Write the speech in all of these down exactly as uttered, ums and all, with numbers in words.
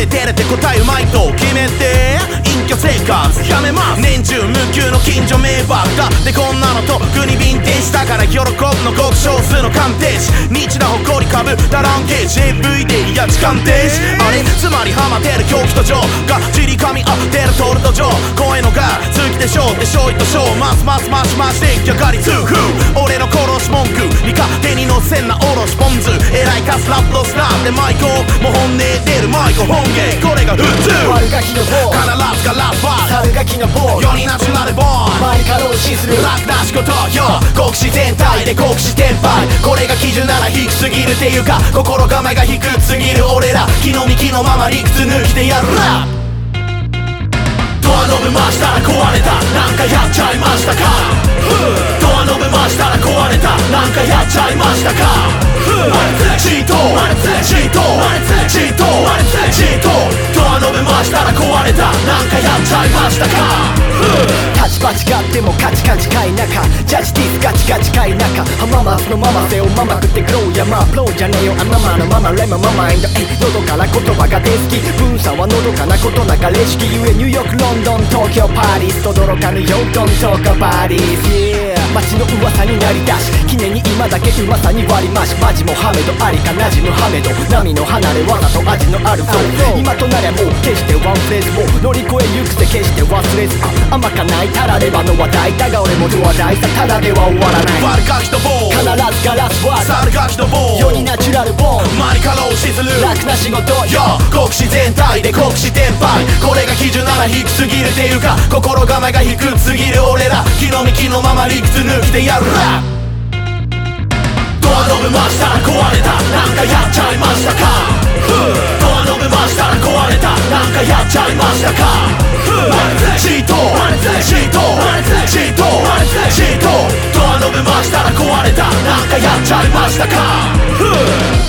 れてれて答えうまいと決めて隠居生活やめます。年中無休の近所迷惑だってこんなのとっくにヴィンテージだから喜ぶのごく少数の鑑定士ニッチな誇りかぶったランゲージ エーブイ でリアチ鑑定士あれつまりハマってる狂気と情がじり噛み合ってるトルとジョー声のが好きでしょうって勝利と勝ますますマシマシで逆り痛風俺の殺し文句味方にのせんなおろしポン酢えらいカスラップロスラーでマイコもう本音出るマイコ本芸これが普通悪ガキのボー必ずがラッパー猿ガキのボー世にナチュラルボーン周りから押しする楽な仕事よ国士全体で国士転売これが基準なら低すぎるっていうか心構えが低すぎる俺ら気の幹のまま理屈抜きでやるラップドアノブ回したら壊れたなんかやっちゃいましたかドアノブ回したら壊れたなんかやっちゃいましたかチートチートチートチートドアノブ回したら壊れたなんかやっちゃいましたか立場違ってもカチカチかい中ジャッジティスガチガチかい中浜松のママ背をママ食ってグローやまあプロじゃねえよあママのママレモンママエンドえ喉から言葉が出好き文差はのどかなことなかれしきゆえニューヨークロンドン東京パリスとどろかぬよドントーカバディーズ街の噂になりだし記念に今だけうまさに割り増しマジモハメドありかなじむハメド波の離れ技と味のあるフロー今となりゃもう決してワンフレーズを乗り越えゆくぜ決して忘れずあ甘かないたらればの話題だが俺も話題さただでは終わらない悪ガキとボー必ずガラス割る猿ガキとボー世にナチュラルボーンマリカローしずる楽な仕事よ国士全体で国士転売これが基準なら低すぎるっていうか心構えが低すぎる俺ら気の幹のまま理屈抜きでやるラップドアノブ回したら壊れたなんかやっちゃいましたかドアノブ回したら壊れたなんかやっちゃいましたかチートチートチートチートドアノブ回したら壊れたなんかやっちゃいましたか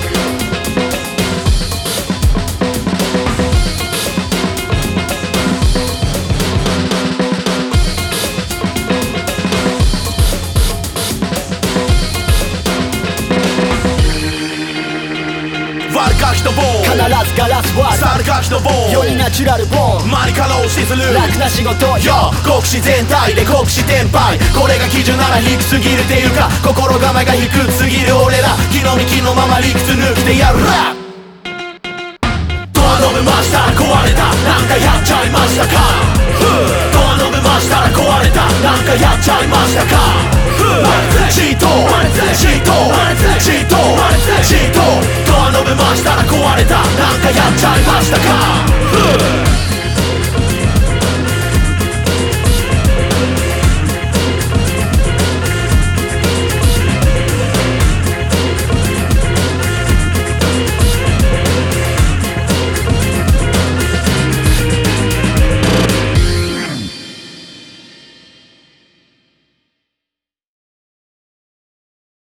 悪ガキとボー必ずガラス割る猿ガキとボー世にナチュラルボーンマリカローしずる楽な仕事よ国士全体で国士転売これが基準なら低すぎるっていうか心構えが低すぎる俺ら気の幹のまま理屈抜きでやるラップドアノブ回したら壊れたなんかやっちゃいましたかドアノブ回したら壊れたなんかやっちゃいましたかチートチートチートチートドアノブ回したら壊れたなんかやっちゃいましたか